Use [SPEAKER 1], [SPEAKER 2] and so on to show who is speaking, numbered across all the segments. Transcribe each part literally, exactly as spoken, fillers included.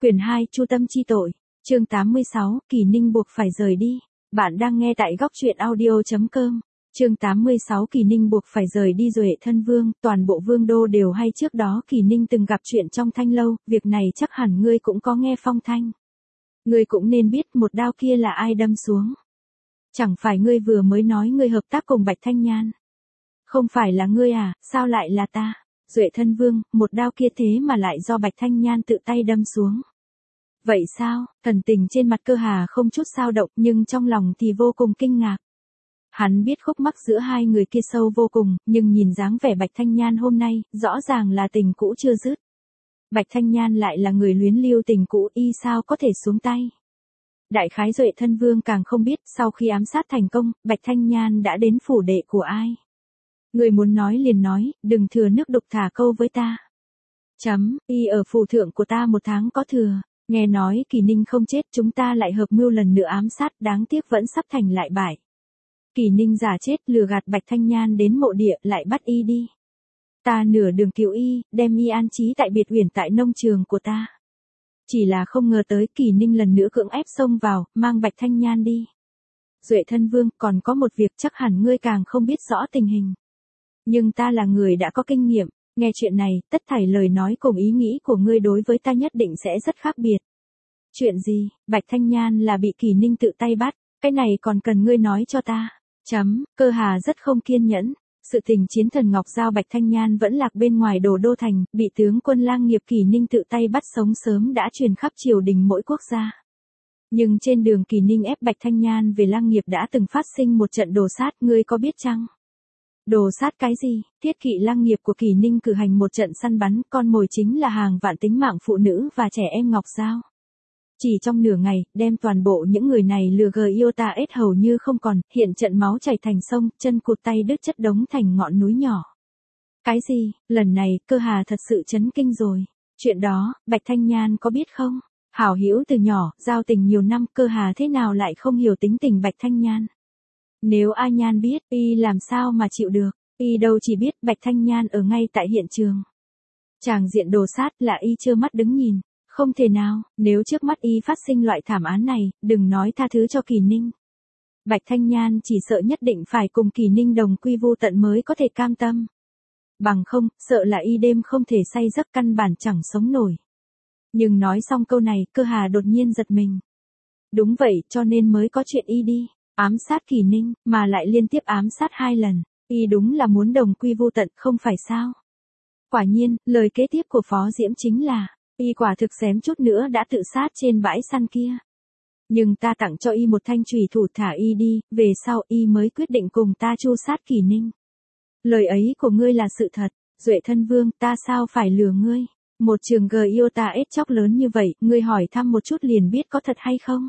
[SPEAKER 1] Quyển hai Chu tâm chi tội, chương tám mươi sáu, Kỳ Ninh buộc phải rời đi. Bạn đang nghe tại góc truyện audio chấm com. Chương tám mươi sáu Kỳ Ninh buộc phải rời đi Duệ thân vương, toàn bộ vương đô đều hay trước đó Kỳ Ninh từng gặp chuyện trong thanh lâu, việc này chắc hẳn ngươi cũng có nghe phong thanh. Ngươi cũng nên biết một đao kia là ai đâm xuống. Chẳng phải ngươi vừa mới nói ngươi hợp tác cùng Bạch Thanh Nhan. Không phải là ngươi à, sao lại là ta? Duệ thân vương, một đao kia thế mà lại do Bạch Thanh Nhan tự tay đâm xuống. Vậy sao? Thần tình trên mặt Cơ Hà không chút dao động nhưng trong lòng thì vô cùng kinh ngạc. Hắn biết khúc mắc giữa hai người kia sâu vô cùng, nhưng nhìn dáng vẻ Bạch Thanh Nhan hôm nay, rõ ràng là tình cũ chưa dứt. Bạch Thanh Nhan lại là người luyến lưu tình cũ, y sao có thể xuống tay. Đại khái Duệ thân vương càng không biết sau khi ám sát thành công, Bạch Thanh Nhan đã đến phủ đệ của ai. Người muốn nói liền nói, đừng thừa nước đục thả câu với ta. Chấm, y ở phủ thượng của ta một tháng có thừa, nghe nói Kỳ Ninh không chết chúng ta lại hợp mưu lần nữa ám sát, đáng tiếc vẫn sắp thành lại bại. Kỳ Ninh giả chết lừa gạt Bạch Thanh Nhan đến mộ địa lại bắt y đi. Ta nửa đường cứu y, đem y an trí tại biệt uyển tại nông trường của ta. Chỉ là không ngờ tới Kỳ Ninh lần nữa cưỡng ép xông vào, mang Bạch Thanh Nhan đi. Duệ thân vương, còn có một việc chắc hẳn ngươi càng không biết rõ tình hình. Nhưng ta là người đã có kinh nghiệm, nghe chuyện này, tất thảy lời nói cùng ý nghĩ của ngươi đối với ta nhất định sẽ rất khác biệt. Chuyện gì? Bạch Thanh Nhan là bị Kỳ Ninh tự tay bắt, cái này còn cần ngươi nói cho ta. Chấm, Cơ Hà rất không kiên nhẫn. Sự tình chiến thần Ngọc Giao Bạch Thanh Nhan vẫn lạc bên ngoài Đồ Đô Thành, bị tướng quân lang nghiệp Kỳ Ninh tự tay bắt sống sớm đã truyền khắp triều đình mỗi quốc gia. Nhưng trên đường Kỳ Ninh ép Bạch Thanh Nhan về lang nghiệp đã từng phát sinh một trận đồ sát, ngươi có biết chăng? Đồ sát cái gì? Thiết kỵ lang nghiệp của Kỳ Ninh cử hành một trận săn bắn, con mồi chính là hàng vạn tính mạng phụ nữ và trẻ em Ngọc Giao. Chỉ trong nửa ngày, đem toàn bộ những người này lừa gờ Iota ết hầu như không còn, hiện trận máu chảy thành sông, chân cụt tay đứt chất đống thành ngọn núi nhỏ. Cái gì? Lần này, Cơ Hà thật sự chấn kinh rồi. Chuyện đó, Bạch Thanh Nhan có biết không? Hảo hữu từ nhỏ, giao tình nhiều năm, Cơ Hà thế nào lại không hiểu tính tình Bạch Thanh Nhan? Nếu A Nhan biết, y làm sao mà chịu được, y đâu chỉ biết Bạch Thanh Nhan ở ngay tại hiện trường. Tràng diện đồ sát là y trơ mắt đứng nhìn, không thể nào, nếu trước mắt y phát sinh loại thảm án này, đừng nói tha thứ cho Kỳ Ninh. Bạch Thanh Nhan chỉ sợ nhất định phải cùng Kỳ Ninh đồng quy vu tận mới có thể cam tâm. Bằng không, sợ là y đêm không thể say giấc căn bản chẳng sống nổi. Nhưng nói xong câu này, Cơ Hà đột nhiên giật mình. Đúng vậy, cho nên mới có chuyện y đi. Ám sát Kỳ Ninh, mà lại liên tiếp ám sát hai lần, y đúng là muốn đồng quy vu tận không phải sao? Quả nhiên, lời kế tiếp của Phó Diễm chính là, y quả thực xém chút nữa đã tự sát trên bãi săn kia. Nhưng ta tặng cho y một thanh chùy thủ thả y đi, về sau y mới quyết định cùng ta chu sát Kỳ Ninh. Lời ấy của ngươi là sự thật, Duệ thân vương, ta sao phải lừa ngươi? Một trường gờ Iota ết chóc lớn như vậy, ngươi hỏi thăm một chút liền biết có thật hay không?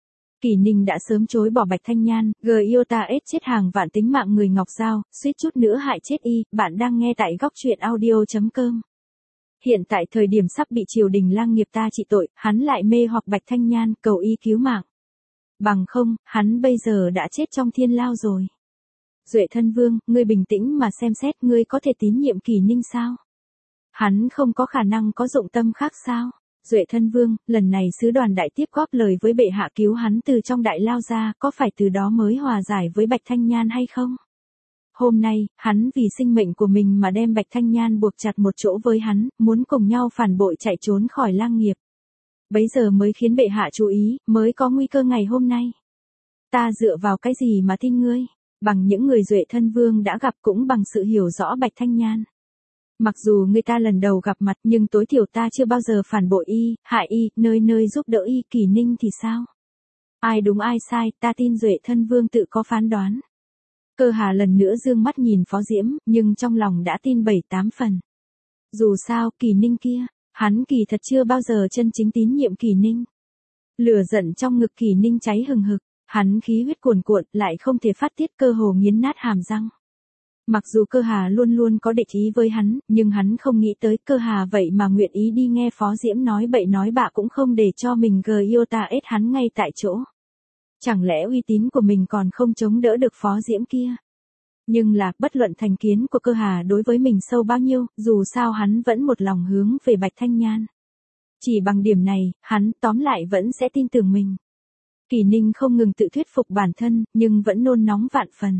[SPEAKER 1] Kỳ Ninh đã sớm chối bỏ Bạch Thanh Nhan, gờ Iota ết chết hàng vạn tính mạng người Ngọc Giao, suýt chút nữa hại chết y, bạn đang nghe tại góc truyện audio chấm com. Hiện tại thời điểm sắp bị triều đình lang nghiệp ta trị tội, hắn lại mê hoặc Bạch Thanh Nhan cầu y cứu mạng. Bằng không, hắn bây giờ đã chết trong thiên lao rồi. Duệ thân vương, ngươi bình tĩnh mà xem xét, ngươi có thể tín nhiệm Kỳ Ninh sao? Hắn không có khả năng có dụng tâm khác sao? Duệ thân vương, lần này sứ đoàn đại tiếp góp lời với bệ hạ cứu hắn từ trong đại lao ra, có phải từ đó mới hòa giải với Bạch Thanh Nhan hay không? Hôm nay, hắn vì sinh mệnh của mình mà đem Bạch Thanh Nhan buộc chặt một chỗ với hắn, muốn cùng nhau phản bội chạy trốn khỏi lang nghiệp. Bấy giờ mới khiến bệ hạ chú ý, mới có nguy cơ ngày hôm nay. Ta dựa vào cái gì mà tin ngươi? Bằng những người Duệ thân vương đã gặp cũng bằng sự hiểu rõ Bạch Thanh Nhan. Mặc dù người ta lần đầu gặp mặt nhưng tối thiểu ta chưa bao giờ phản bội y, hại y, nơi nơi giúp đỡ y. Kỳ Ninh thì sao? Ai đúng ai sai, ta tin Duệ thân vương tự có phán đoán. Cơ Hà lần nữa dương mắt nhìn Phó Diễm, nhưng trong lòng đã tin bảy tám phần. Dù sao, Kỳ Ninh kia, hắn kỳ thật chưa bao giờ chân chính tín nhiệm Kỳ Ninh. Lửa giận trong ngực Kỳ Ninh cháy hừng hực, hắn khí huyết cuồn cuộn, lại không thể phát tiết, cơ hồ nghiến nát hàm răng. Mặc dù Cơ Hà luôn luôn có địch ý với hắn, nhưng hắn không nghĩ tới Cơ Hà vậy mà nguyện ý đi nghe Phó Diễm nói bậy nói bạ cũng không để cho mình gờ Iota ết hắn ngay tại chỗ. Chẳng lẽ uy tín của mình còn không chống đỡ được Phó Diễm kia? Nhưng là, bất luận thành kiến của Cơ Hà đối với mình sâu bao nhiêu, dù sao hắn vẫn một lòng hướng về Bạch Thanh Nhan. Chỉ bằng điểm này, hắn tóm lại vẫn sẽ tin tưởng mình. Kỳ Ninh không ngừng tự thuyết phục bản thân, nhưng vẫn nôn nóng vạn phần.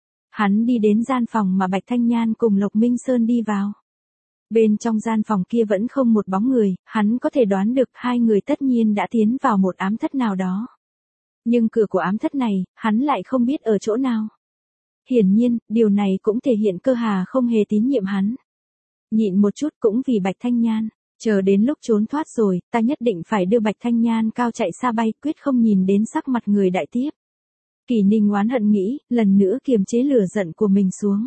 [SPEAKER 1] Hắn đi đến gian phòng mà Bạch Thanh Nhan cùng Lộc Minh Sơn đi vào. Bên trong gian phòng kia vẫn không một bóng người, hắn có thể đoán được hai người tất nhiên đã tiến vào một ám thất nào đó. Nhưng cửa của ám thất này, hắn lại không biết ở chỗ nào. Hiển nhiên, điều này cũng thể hiện Cơ Hà không hề tín nhiệm hắn. Nhịn một chút cũng vì Bạch Thanh Nhan, chờ đến lúc trốn thoát rồi, ta nhất định phải đưa Bạch Thanh Nhan cao chạy xa bay, quyết không nhìn đến sắc mặt người đại tiếp. Kỳ Ninh oán hận nghĩ, lần nữa kiềm chế lửa giận của mình xuống.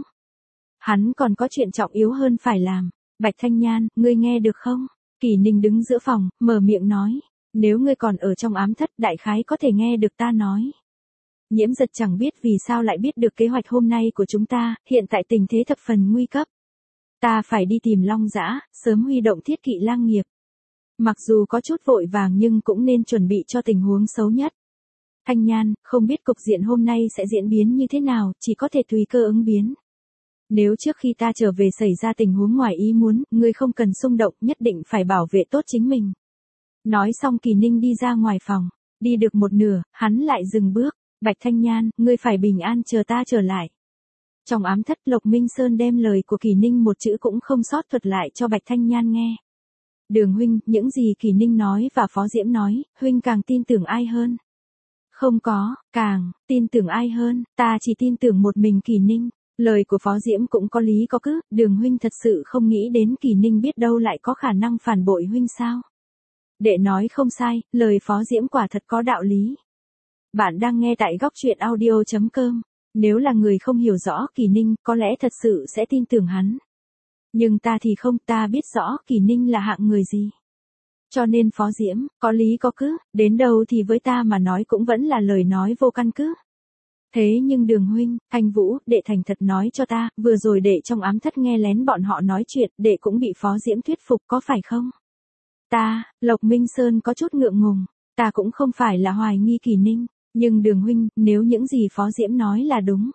[SPEAKER 1] Hắn còn có chuyện trọng yếu hơn phải làm. Bạch Thanh Nhan, ngươi nghe được không? Kỳ Ninh đứng giữa phòng, mở miệng nói. Nếu ngươi còn ở trong ám thất, đại khái có thể nghe được ta nói. Nhiễm Giật chẳng biết vì sao lại biết được kế hoạch hôm nay của chúng ta, hiện tại tình thế thập phần nguy cấp. Ta phải đi tìm Long Dã, sớm huy động Thiết Kỵ lang nghiệp. Mặc dù có chút vội vàng nhưng cũng nên chuẩn bị cho tình huống xấu nhất. Thanh Nhan, không biết cục diện hôm nay sẽ diễn biến như thế nào, chỉ có thể tùy cơ ứng biến. Nếu trước khi ta trở về xảy ra tình huống ngoài ý muốn, ngươi không cần xung động, nhất định phải bảo vệ tốt chính mình. Nói xong Kỳ Ninh đi ra ngoài phòng, đi được một nửa, hắn lại dừng bước. Bạch Thanh Nhan, ngươi phải bình an chờ ta trở lại. Trong ám thất, Lộc Minh Sơn đem lời của Kỳ Ninh một chữ cũng không sót thuật lại cho Bạch Thanh Nhan nghe. Đường huynh, những gì Kỳ Ninh nói và Phó Diễm nói, huynh càng tin tưởng ai hơn? Không có, càng, tin tưởng ai hơn, ta chỉ tin tưởng một mình Kỳ Ninh. Lời của Phó Diễm cũng có lý có cứ, Đường huynh thật sự không nghĩ đến Kỳ Ninh biết đâu lại có khả năng phản bội huynh sao? Đệ nói không sai, lời Phó Diễm quả thật có đạo lý. Bạn đang nghe tại góc truyện audio chấm com. Nếu là người không hiểu rõ Kỳ Ninh, có lẽ thật sự sẽ tin tưởng hắn. Nhưng ta thì không, ta biết rõ Kỳ Ninh là hạng người gì. Cho nên Phó Diễm, có lý có cứ, đến đâu thì với ta mà nói cũng vẫn là lời nói vô căn cứ. Thế nhưng Đường huynh, Thanh Vũ, đệ thành thật nói cho ta, vừa rồi đệ trong ám thất nghe lén bọn họ nói chuyện, đệ cũng bị Phó Diễm thuyết phục có phải không? Ta, Lộc Minh Sơn có chút ngượng ngùng, ta cũng không phải là hoài nghi Kỳ Ninh, nhưng Đường huynh, nếu những gì Phó Diễm nói là đúng.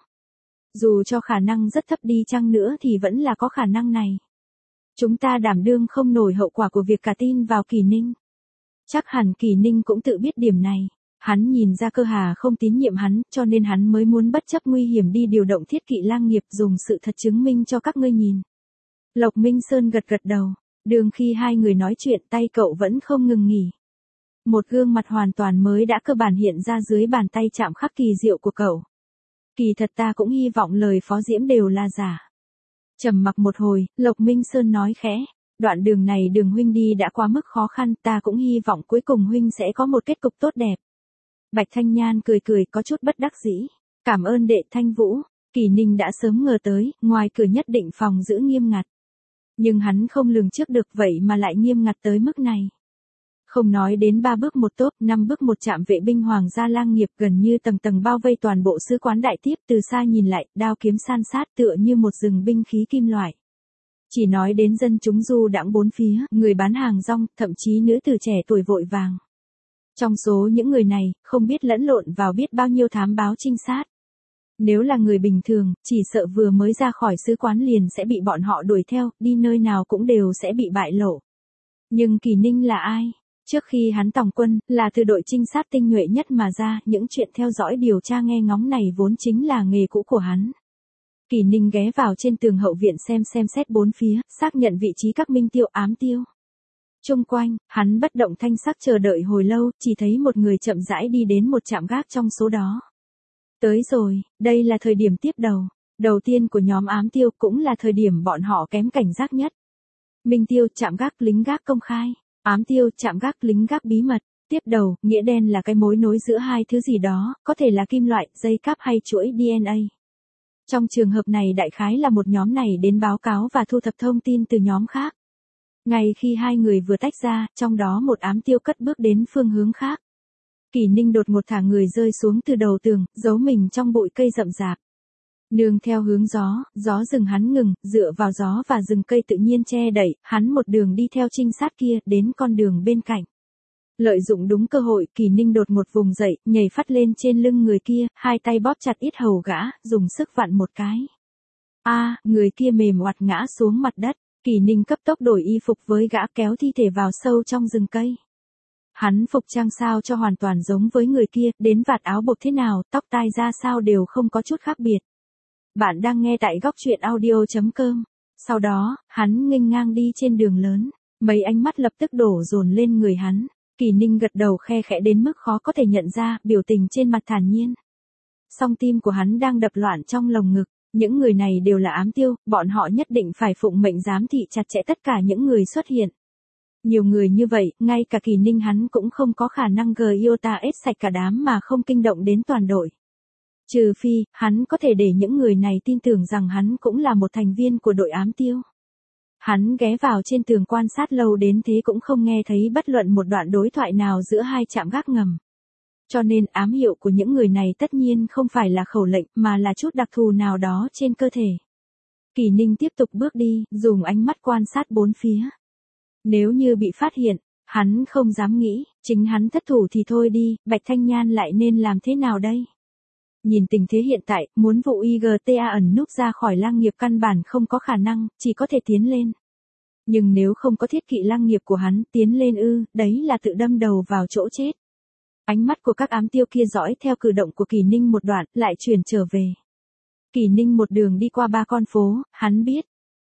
[SPEAKER 1] Dù cho khả năng rất thấp đi chăng nữa thì vẫn là có khả năng này. Chúng ta đảm đương không nổi hậu quả của việc cả tin vào Kỳ Ninh. Chắc hẳn Kỳ Ninh cũng tự biết điểm này. Hắn nhìn ra Cơ Hà không tín nhiệm hắn, cho nên hắn mới muốn bất chấp nguy hiểm đi điều động Thiết Kỵ lang nghiệp dùng sự thật chứng minh cho các ngươi nhìn. Lộc Minh Sơn gật gật đầu, đường khi hai người nói chuyện tay cậu vẫn không ngừng nghỉ. Một gương mặt hoàn toàn mới đã cơ bản hiện ra dưới bàn tay chạm khắc kỳ diệu của cậu. Kỳ thật ta cũng hy vọng lời Phó Diễm đều là giả. Trầm mặc một hồi, Lộc Minh Sơn nói khẽ, đoạn đường này Đường huynh đi đã quá mức khó khăn, ta cũng hy vọng cuối cùng huynh sẽ có một kết cục tốt đẹp. Bạch Thanh Nhan cười cười có chút bất đắc dĩ. Cảm ơn đệ Thanh Vũ. Kỳ Ninh đã sớm ngờ tới, ngoài cửa nhất định phòng giữ nghiêm ngặt. Nhưng hắn không lường trước được vậy mà lại nghiêm ngặt tới mức này. Không nói đến ba bước một tốp, năm bước một trạm vệ binh hoàng gia lang nghiệp gần như tầng tầng bao vây toàn bộ sứ quán đại tiếp, từ xa nhìn lại, đao kiếm san sát tựa như một rừng binh khí kim loại. Chỉ nói đến dân chúng du đãng bốn phía, người bán hàng rong, thậm chí nữ tử trẻ tuổi vội vàng. Trong số những người này, không biết lẫn lộn vào biết bao nhiêu thám báo trinh sát. Nếu là người bình thường, chỉ sợ vừa mới ra khỏi sứ quán liền sẽ bị bọn họ đuổi theo, đi nơi nào cũng đều sẽ bị bại lộ. Nhưng Kỳ Ninh là ai? Trước khi hắn tòng quân, là từ đội trinh sát tinh nhuệ nhất mà ra, những chuyện theo dõi điều tra nghe ngóng này vốn chính là nghề cũ của hắn. Kỳ Ninh ghé vào trên tường hậu viện xem xem xét bốn phía, xác nhận vị trí các minh tiêu ám tiêu. Chung quanh, hắn bất động thanh sắc chờ đợi hồi lâu, chỉ thấy một người chậm rãi đi đến một trạm gác trong số đó. Tới rồi, đây là thời điểm tiếp đầu. Đầu tiên của nhóm ám tiêu cũng là thời điểm bọn họ kém cảnh giác nhất. Minh tiêu, trạm gác, lính gác công khai. Ám tiêu, trạm gác, lính gác bí mật. Tiếp đầu, nghĩa đen là cái mối nối giữa hai thứ gì đó, có thể là kim loại, dây cáp hay chuỗi đê en a. Trong trường hợp này đại khái là một nhóm này đến báo cáo và thu thập thông tin từ nhóm khác. Ngay khi hai người vừa tách ra, trong đó một ám tiêu cất bước đến phương hướng khác. Kỳ Ninh đột ngột thả người rơi xuống từ đầu tường, giấu mình trong bụi cây rậm rạp. Nương theo hướng gió, gió rừng hắn ngừng, dựa vào gió và rừng cây tự nhiên che đẩy, hắn một đường đi theo trinh sát kia, đến con đường bên cạnh. Lợi dụng đúng cơ hội, Kỳ Ninh đột ngột vùng dậy, nhảy phát lên trên lưng người kia, hai tay bóp chặt yết hầu gã, dùng sức vặn một cái. A, người kia mềm oặt ngã xuống mặt đất. Kỳ Ninh cấp tốc đổi y phục với gã, kéo thi thể vào sâu trong rừng cây. Hắn phục trang sao cho hoàn toàn giống với người kia, đến vạt áo buộc thế nào, tóc tai ra sao đều không có chút khác biệt. Bạn đang nghe tại góc truyện audio.com. Sau đó, hắn nghênh ngang đi trên đường lớn, mấy ánh mắt lập tức đổ dồn lên người hắn. Kỳ Ninh gật đầu khe khẽ đến mức khó có thể nhận ra, biểu tình trên mặt thản nhiên. Song tim của hắn đang đập loạn trong lồng ngực, những người này đều là ám tiêu, bọn họ nhất định phải phụng mệnh giám thị chặt chẽ tất cả những người xuất hiện. Nhiều người như vậy, ngay cả Kỳ Ninh hắn cũng không có khả năng gờ yêu ta ết sạch cả đám mà không kinh động đến toàn đội. Trừ phi, hắn có thể để những người này tin tưởng rằng hắn cũng là một thành viên của đội ám tiêu. Hắn ghé vào trên tường quan sát lâu đến thế cũng không nghe thấy bất luận một đoạn đối thoại nào giữa hai trạm gác ngầm. Cho nên ám hiệu của những người này tất nhiên không phải là khẩu lệnh mà là chút đặc thù nào đó trên cơ thể. Kỳ Ninh tiếp tục bước đi, dùng ánh mắt quan sát bốn phía. Nếu như bị phát hiện, hắn không dám nghĩ, chính hắn thất thủ thì thôi đi, Bạch Thanh Nhan lại nên làm thế nào đây? Nhìn tình thế hiện tại, muốn vụ i giê tê a ẩn núp ra khỏi lang nghiệp căn bản không có khả năng, chỉ có thể tiến lên. Nhưng nếu không có thiết kỵ lang nghiệp của hắn, tiến lên ư, đấy là tự đâm đầu vào chỗ chết. Ánh mắt của các ám tiêu kia dõi theo cử động của Kỳ Ninh một đoạn, lại chuyển trở về. Kỳ Ninh một đường đi qua ba con phố, hắn biết.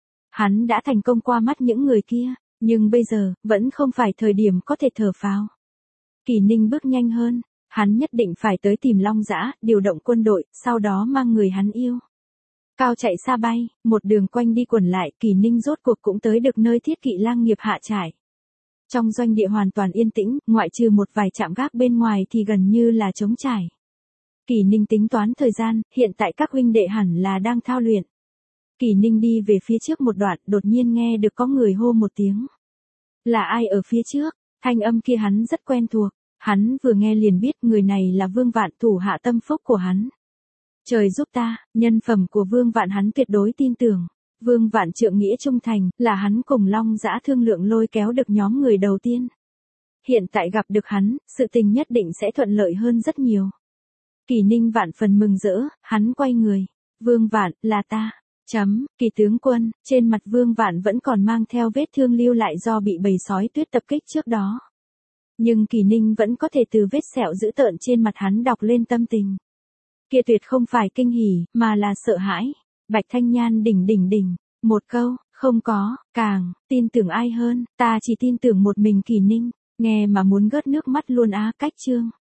[SPEAKER 1] Hắn đã thành công qua mắt những người kia, nhưng bây giờ, vẫn không phải thời điểm có thể thở phào. Kỳ Ninh bước nhanh hơn, hắn nhất định phải tới tìm Long Dã, điều động quân đội, sau đó mang người hắn yêu. Cao chạy xa bay, một đường quanh đi quẩn lại, Kỳ Ninh rốt cuộc cũng tới được nơi thiết kỵ lang nghiệp hạ trại. Trong doanh địa hoàn toàn yên tĩnh, ngoại trừ một vài trạm gác bên ngoài thì gần như là trống trải. Kỳ Ninh tính toán thời gian, hiện tại các huynh đệ hẳn là đang thao luyện. Kỳ Ninh đi về phía trước một đoạn, đột nhiên nghe được có người hô một tiếng. Là ai ở phía trước? Thanh âm kia hắn rất quen thuộc, hắn vừa nghe liền biết người này là Vương Vạn, thủ hạ tâm phúc của hắn. Trời giúp ta, nhân phẩm của Vương Vạn hắn tuyệt đối tin tưởng. Vương Vạn trượng nghĩa trung thành, là hắn cùng Long Dã thương lượng lôi kéo được nhóm người đầu tiên. Hiện tại gặp được hắn, sự tình nhất định sẽ thuận lợi hơn rất nhiều. Kỳ Ninh vạn phần mừng rỡ, hắn quay người. Vương Vạn, là ta. Chấm, Kỳ tướng quân, trên mặt Vương Vạn vẫn còn mang theo vết thương lưu lại do bị bầy sói tuyết tập kích trước đó. Nhưng Kỳ Ninh vẫn có thể từ vết sẹo dữ tợn trên mặt hắn đọc lên tâm tình. Kia tuyệt không phải kinh hỉ, mà là sợ hãi. Bạch Thanh Nhan đỉnh đỉnh đỉnh, một câu, không có, càng, tin tưởng ai hơn, ta chỉ tin tưởng một mình Kỳ Ninh, nghe mà muốn gớt nước mắt luôn á, cách chương.